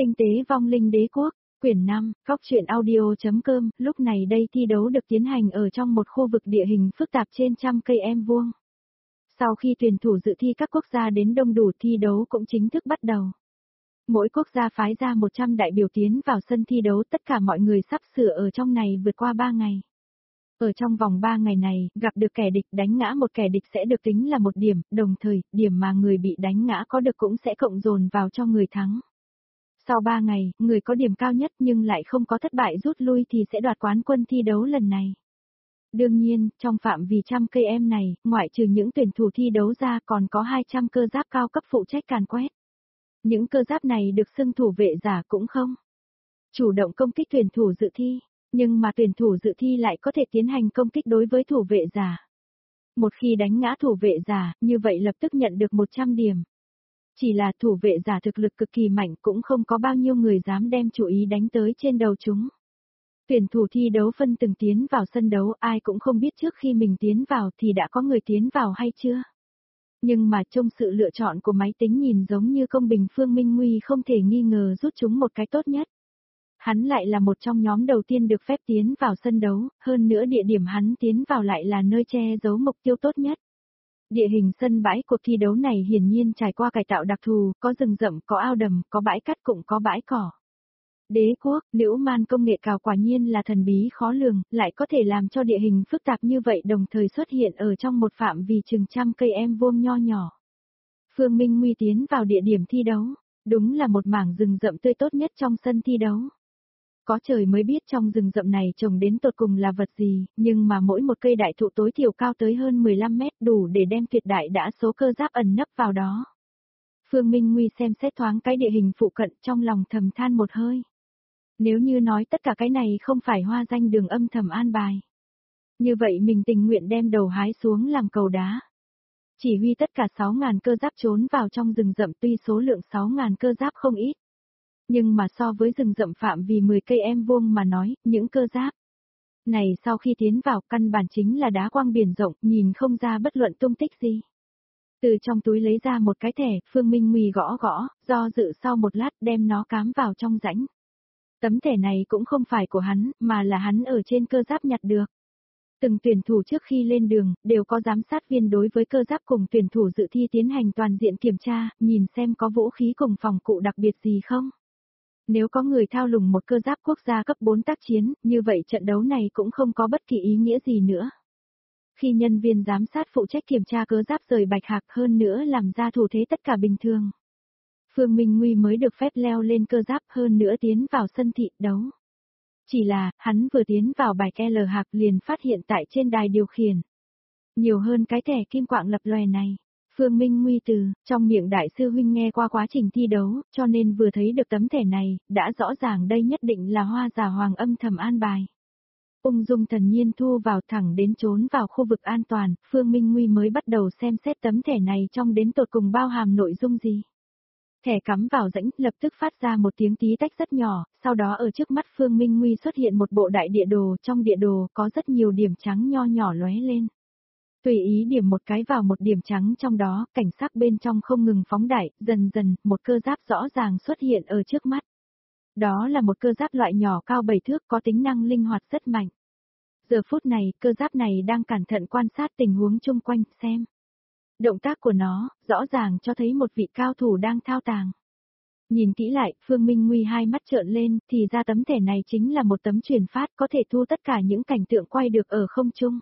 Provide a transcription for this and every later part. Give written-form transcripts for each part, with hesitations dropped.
Tinh tế vong linh đế quốc, quyển 5, Cóc truyện audio.com, lúc này đây thi đấu được tiến hành ở trong một khu vực địa hình phức tạp trên trăm cây em vuông. Sau khi tuyển thủ dự thi các quốc gia đến đông đủ thi đấu cũng chính thức bắt đầu. Mỗi quốc gia phái ra 100 đại biểu tiến vào sân thi đấu, tất cả mọi người sắp sửa ở trong này vượt qua 3 ngày. Ở trong vòng 3 ngày này, gặp được kẻ địch đánh ngã một kẻ địch sẽ được tính là một điểm, đồng thời, điểm mà người bị đánh ngã có được cũng sẽ cộng dồn vào cho người thắng. Sau 3 ngày, người có điểm cao nhất nhưng lại không có thất bại rút lui thì sẽ đoạt quán quân thi đấu lần này. Đương nhiên, trong phạm vi trăm cây em này, ngoại trừ những tuyển thủ thi đấu ra còn có 200 cơ giáp cao cấp phụ trách càn quét. Những cơ giáp này được xưng thủ vệ giả cũng không chủ động công kích tuyển thủ dự thi, nhưng mà tuyển thủ dự thi lại có thể tiến hành công kích đối với thủ vệ giả. Một khi đánh ngã thủ vệ giả, như vậy lập tức nhận được 100 điểm. Chỉ là thủ vệ giả thực lực cực kỳ mạnh cũng không có bao nhiêu người dám đem chú ý đánh tới trên đầu chúng. Tuyển thủ thi đấu phân từng tiến vào sân đấu, ai cũng không biết trước khi mình tiến vào thì đã có người tiến vào hay chưa. Nhưng mà trong sự lựa chọn của máy tính nhìn giống như công bình, Phương Minh Nguy không thể nghi ngờ rút chúng một cái tốt nhất. Hắn lại là một trong nhóm đầu tiên được phép tiến vào sân đấu, hơn nữa địa điểm hắn tiến vào lại là nơi che giấu mục tiêu tốt nhất. Địa hình sân bãi cuộc thi đấu này hiển nhiên trải qua cải tạo đặc thù, có rừng rậm, có ao đầm, có bãi cát cũng có bãi cỏ. Đế quốc, Liễu Man công nghệ cao quả nhiên là thần bí khó lường, lại có thể làm cho địa hình phức tạp như vậy đồng thời xuất hiện ở trong một phạm vi chừng trăm cây em vuông nho nhỏ. Phương Minh Nguy tiến vào địa điểm thi đấu, đúng là một mảng rừng rậm tươi tốt nhất trong sân thi đấu. Có trời mới biết trong rừng rậm này trồng đến tột cùng là vật gì, nhưng mà mỗi một cây đại thụ tối thiểu cao tới hơn 15 mét đủ để đem tuyệt đại đa số cơ giáp ẩn nấp vào đó. Phương Minh Nguy xem xét thoáng cái địa hình phụ cận trong lòng thầm than một hơi. Nếu như nói tất cả cái này không phải hoa danh đường âm thầm an bài. Như vậy mình tình nguyện đem đầu hái xuống làm cầu đá. Chỉ huy tất cả 6.000 cơ giáp trốn vào trong rừng rậm, tuy số lượng 6.000 cơ giáp không ít. Nhưng mà so với rừng rậm phạm vi 10 cây em vuông mà nói, những cơ giáp này sau khi tiến vào căn bản chính là đá quang biển rộng, nhìn không ra bất luận tung tích gì. Từ trong túi lấy ra một cái thẻ, Phương Minh Nguy gõ gõ, do dự sau một lát đem nó cắm vào trong rãnh. Tấm thẻ này cũng không phải của hắn, mà là hắn ở trên cơ giáp nhặt được. Từng tuyển thủ trước khi lên đường, đều có giám sát viên đối với cơ giáp cùng tuyển thủ dự thi tiến hành toàn diện kiểm tra, nhìn xem có vũ khí cùng phòng cụ đặc biệt gì không. Nếu có người thao lùng một cơ giáp quốc gia cấp 4 tác chiến, như vậy trận đấu này cũng không có bất kỳ ý nghĩa gì nữa. Khi nhân viên giám sát phụ trách kiểm tra cơ giáp rời bạch hạc hơn nữa làm ra thủ thế tất cả bình thường. Phương Minh Nguy mới được phép leo lên cơ giáp hơn nữa tiến vào sân thi đấu. Chỉ là, hắn vừa tiến vào bạch L hạc liền phát hiện tại trên đài điều khiển. Nhiều hơn cái thẻ kim quạng lập lòe này. Phương Minh Nguy từ trong miệng đại sư huynh nghe qua quá trình thi đấu, cho nên vừa thấy được tấm thẻ này, đã rõ ràng đây nhất định là Hoa Giả Hoàng âm thầm an bài. Ung dung thần nhiên thu vào thẳng đến trốn vào khu vực an toàn, Phương Minh Nguy mới bắt đầu xem xét tấm thẻ này trong đến tột cùng bao hàm nội dung gì. Thẻ cắm vào rãnh, lập tức phát ra một tiếng tí tách rất nhỏ, sau đó ở trước mắt Phương Minh Nguy xuất hiện một bộ đại địa đồ, trong địa đồ có rất nhiều điểm trắng nho nhỏ lóe lên. Tùy ý điểm một cái vào một điểm trắng trong đó, cảnh sắc bên trong không ngừng phóng đại, dần dần, một cơ giáp rõ ràng xuất hiện ở trước mắt. Đó là một cơ giáp loại nhỏ cao 7 thước có tính năng linh hoạt rất mạnh. Giờ phút này, cơ giáp này đang cẩn thận quan sát tình huống chung quanh, xem. Động tác của nó, rõ ràng cho thấy một vị cao thủ đang thao tàng. Nhìn kỹ lại, Phương Minh Nguy hai mắt trợn lên, thì ra tấm thẻ này chính là một tấm truyền phát có thể thu tất cả những cảnh tượng quay được ở không trung.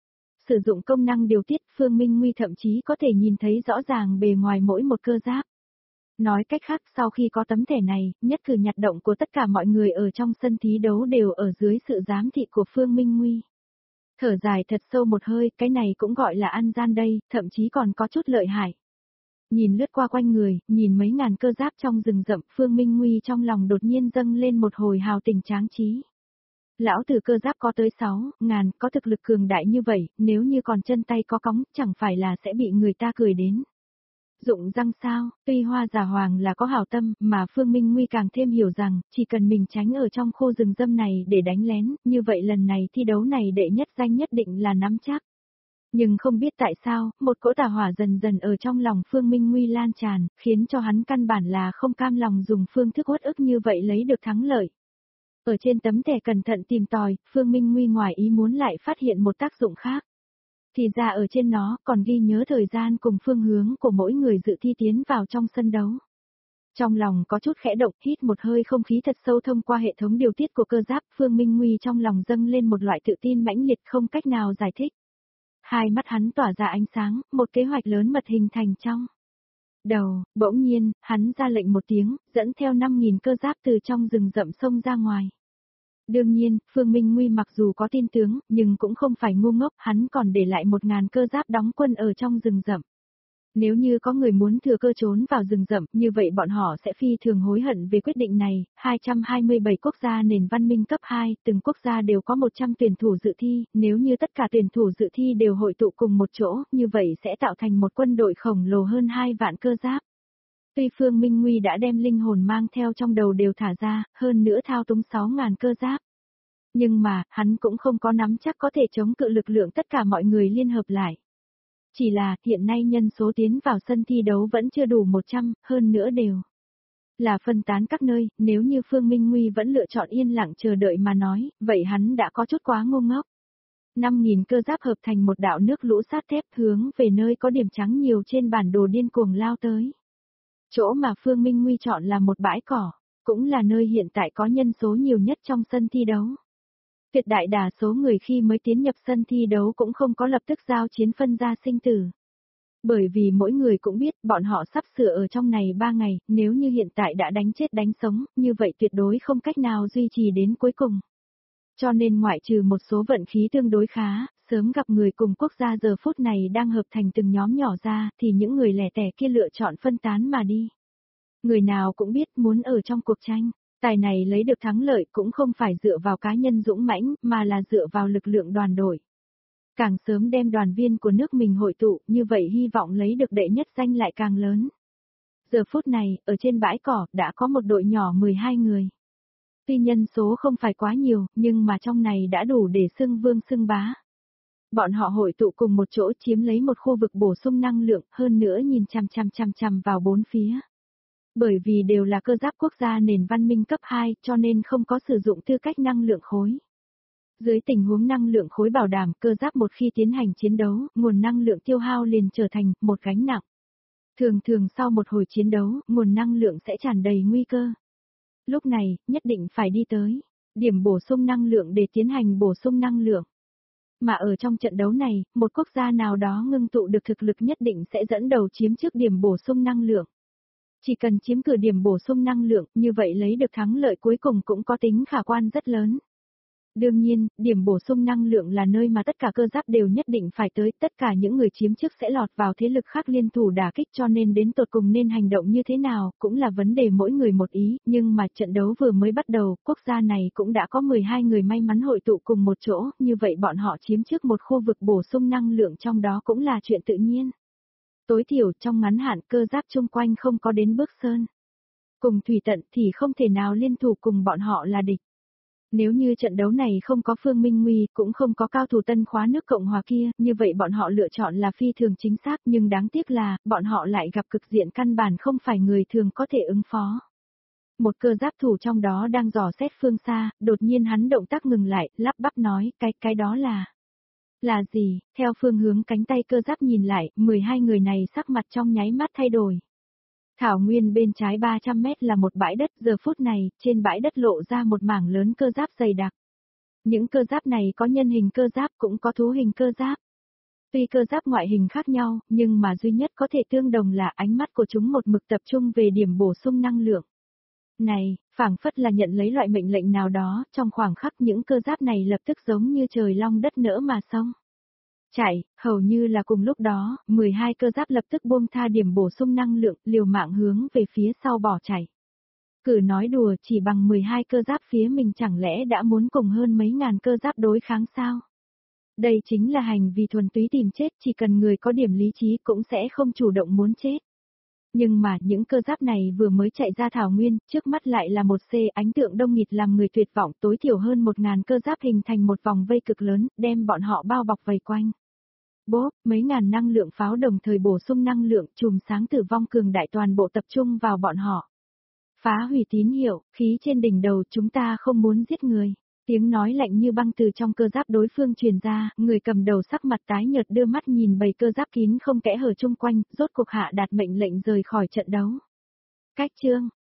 Sử dụng công năng điều tiết, Phương Minh Nguy thậm chí có thể nhìn thấy rõ ràng bề ngoài mỗi một cơ giáp. Nói cách khác, sau khi có tấm thẻ này, nhất cử nhặt động của tất cả mọi người ở trong sân thi đấu đều ở dưới sự giám thị của Phương Minh Nguy. Thở dài thật sâu một hơi, cái này cũng gọi là ăn gian đây, thậm chí còn có chút lợi hại. Nhìn lướt qua quanh người, nhìn mấy ngàn cơ giáp trong rừng rậm, Phương Minh Nguy trong lòng đột nhiên dâng lên một hồi hào tình tráng trí. Lão tử cơ giáp có tới 6.000, có thực lực cường đại như vậy, nếu như còn chân tay có cóng, chẳng phải là sẽ bị người ta cười đến. Dụng răng sao, tuy Hoa Giả Hoàng là có hảo tâm, mà Phương Minh Nguy càng thêm hiểu rằng, chỉ cần mình tránh ở trong khu rừng rậm này để đánh lén, như vậy lần này thi đấu này đệ nhất danh nhất định là nắm chắc. Nhưng không biết tại sao, một cỗ tà hỏa dần dần ở trong lòng Phương Minh Nguy lan tràn, khiến cho hắn căn bản là không cam lòng dùng phương thức uất ức như vậy lấy được thắng lợi. Ở trên tấm thẻ cẩn thận tìm tòi, Phương Minh Nguy ngoài ý muốn lại phát hiện một tác dụng khác. Thì ra ở trên nó còn ghi nhớ thời gian cùng phương hướng của mỗi người dự thi tiến vào trong sân đấu. Trong lòng có chút khẽ động, hít một hơi không khí thật sâu thông qua hệ thống điều tiết của cơ giáp, Phương Minh Nguy trong lòng dâng lên một loại tự tin mãnh liệt không cách nào giải thích. Hai mắt hắn tỏa ra ánh sáng, một kế hoạch lớn mật hình thành trong đầu, bỗng nhiên, hắn ra lệnh một tiếng, dẫn theo 5.000 cơ giáp từ trong rừng rậm xông ra ngoài. Đương nhiên, Phương Minh Nguy mặc dù có tin tướng, nhưng cũng không phải ngu ngốc, hắn còn để lại 1.000 cơ giáp đóng quân ở trong rừng rậm. Nếu như có người muốn thừa cơ trốn vào rừng rậm, như vậy bọn họ sẽ phi thường hối hận về quyết định này. 227 quốc gia nền văn minh cấp 2, từng quốc gia đều có 100 tuyển thủ dự thi, nếu như tất cả tuyển thủ dự thi đều hội tụ cùng một chỗ, như vậy sẽ tạo thành một quân đội khổng lồ hơn 2 vạn cơ giáp. Tuy Phương Minh Nguy đã đem linh hồn mang theo trong đầu đều thả ra, hơn nữa thao túng 6.000 cơ giáp. Nhưng mà, hắn cũng không có nắm chắc có thể chống cự lực lượng tất cả mọi người liên hợp lại. Chỉ là, hiện nay nhân số tiến vào sân thi đấu vẫn chưa đủ 100, hơn nữa đều là phân tán các nơi, nếu như Phương Minh Nguy vẫn lựa chọn yên lặng chờ đợi mà nói, vậy hắn đã có chút quá ngu ngốc. 5.000 cơ giáp hợp thành một đạo nước lũ sắt thép hướng về nơi có điểm trắng nhiều trên bản đồ điên cuồng lao tới. Chỗ mà Phương Minh Nguy chọn là một bãi cỏ, cũng là nơi hiện tại có nhân số nhiều nhất trong sân thi đấu. Tuyệt đại đa số người khi mới tiến nhập sân thi đấu cũng không có lập tức giao chiến phân ra sinh tử. Bởi vì mỗi người cũng biết bọn họ sắp sửa ở trong này 3 ngày, nếu như hiện tại đã đánh chết đánh sống, như vậy tuyệt đối không cách nào duy trì đến cuối cùng. Cho nên ngoại trừ một số vận khí tương đối khá, sớm gặp người cùng quốc gia giờ phút này đang hợp thành từng nhóm nhỏ ra, thì những người lẻ tẻ kia lựa chọn phân tán mà đi. Người nào cũng biết muốn ở trong cuộc tranh. Tài này lấy được thắng lợi cũng không phải dựa vào cá nhân dũng mãnh, mà là dựa vào lực lượng đoàn đội. Càng sớm đem đoàn viên của nước mình hội tụ, như vậy hy vọng lấy được đệ nhất danh lại càng lớn. Giờ phút này, ở trên bãi cỏ, đã có một đội nhỏ 12 người. Tuy nhân số không phải quá nhiều, nhưng mà trong này đã đủ để xưng vương xưng bá. Bọn họ hội tụ cùng một chỗ chiếm lấy một khu vực bổ sung năng lượng, hơn nữa nhìn chằm vào bốn phía. Bởi vì đều là cơ giáp quốc gia nền văn minh cấp 2 cho nên không có sử dụng tư cách năng lượng khối. Dưới tình huống năng lượng khối bảo đảm cơ giáp một khi tiến hành chiến đấu, nguồn năng lượng tiêu hao liền trở thành một gánh nặng. Thường sau một hồi chiến đấu, nguồn năng lượng sẽ tràn đầy nguy cơ. Lúc này, nhất định phải đi tới điểm bổ sung năng lượng để tiến hành bổ sung năng lượng. Mà ở trong trận đấu này, một quốc gia nào đó ngưng tụ được thực lực nhất định sẽ dẫn đầu chiếm trước điểm bổ sung năng lượng. Chỉ cần chiếm cử điểm bổ sung năng lượng, như vậy lấy được thắng lợi cuối cùng cũng có tính khả quan rất lớn. Đương nhiên, điểm bổ sung năng lượng là nơi mà tất cả cơ giáp đều nhất định phải tới, tất cả những người chiếm trước sẽ lọt vào thế lực khác liên thủ đả kích cho nên đến tột cùng nên hành động như thế nào, cũng là vấn đề mỗi người một ý, nhưng mà trận đấu vừa mới bắt đầu, quốc gia này cũng đã có 12 người may mắn hội tụ cùng một chỗ, như vậy bọn họ chiếm trước một khu vực bổ sung năng lượng trong đó cũng là chuyện tự nhiên. Tối thiểu trong ngắn hạn cơ giáp chung quanh không có đến bước sơn. Cùng thủy tận thì không thể nào liên thủ cùng bọn họ là địch. Nếu như trận đấu này không có Phương Minh Nguy, cũng không có cao thủ Tân Khóa nước Cộng Hòa kia, như vậy bọn họ lựa chọn là phi thường chính xác, nhưng đáng tiếc là, bọn họ lại gặp cực diện căn bản không phải người thường có thể ứng phó. Một cơ giáp thủ trong đó đang dò xét phương xa, đột nhiên hắn động tác ngừng lại, lắp bắp nói, cái đó là gì? Theo phương hướng cánh tay cơ giáp nhìn lại, 12 người này sắc mặt trong nháy mắt thay đổi. Thảo nguyên bên trái 300 mét là một bãi đất, giờ phút này, trên bãi đất lộ ra một mảng lớn cơ giáp dày đặc. Những cơ giáp này có nhân hình cơ giáp cũng có thú hình cơ giáp. Tuy cơ giáp ngoại hình khác nhau, nhưng mà duy nhất có thể tương đồng là ánh mắt của chúng một mực tập trung về điểm bổ sung năng lượng. Này, phảng phất là nhận lấy loại mệnh lệnh nào đó, trong khoảng khắc những cơ giáp này lập tức giống như trời long đất nỡ mà xong. Chạy, hầu như là cùng lúc đó, 12 cơ giáp lập tức buông tha điểm bổ sung năng lượng, liều mạng hướng về phía sau bỏ chạy. Cử nói đùa chỉ bằng 12 cơ giáp phía mình chẳng lẽ đã muốn cùng hơn mấy ngàn cơ giáp đối kháng sao? Đây chính là hành vi thuần túy tìm chết, chỉ cần người có điểm lý trí cũng sẽ không chủ động muốn chết. Nhưng mà những cơ giáp này vừa mới chạy ra thảo nguyên, trước mắt lại là một ánh tượng đông nghịt làm người tuyệt vọng, tối thiểu hơn 1.000 cơ giáp hình thành một vòng vây cực lớn, đem bọn họ bao bọc vây quanh. Bốp, mấy ngàn năng lượng pháo đồng thời bổ sung năng lượng, chùm sáng tử vong cường đại toàn bộ tập trung vào bọn họ. Phá hủy tín hiệu, khí trên đỉnh đầu, chúng ta không muốn giết người. Tiếng nói lạnh như băng từ trong cơ giáp đối phương truyền ra, người cầm đầu sắc mặt tái nhợt đưa mắt nhìn bầy cơ giáp kín không kẽ hở chung quanh, rốt cuộc hạ đạt mệnh lệnh rời khỏi trận đấu. Cách chương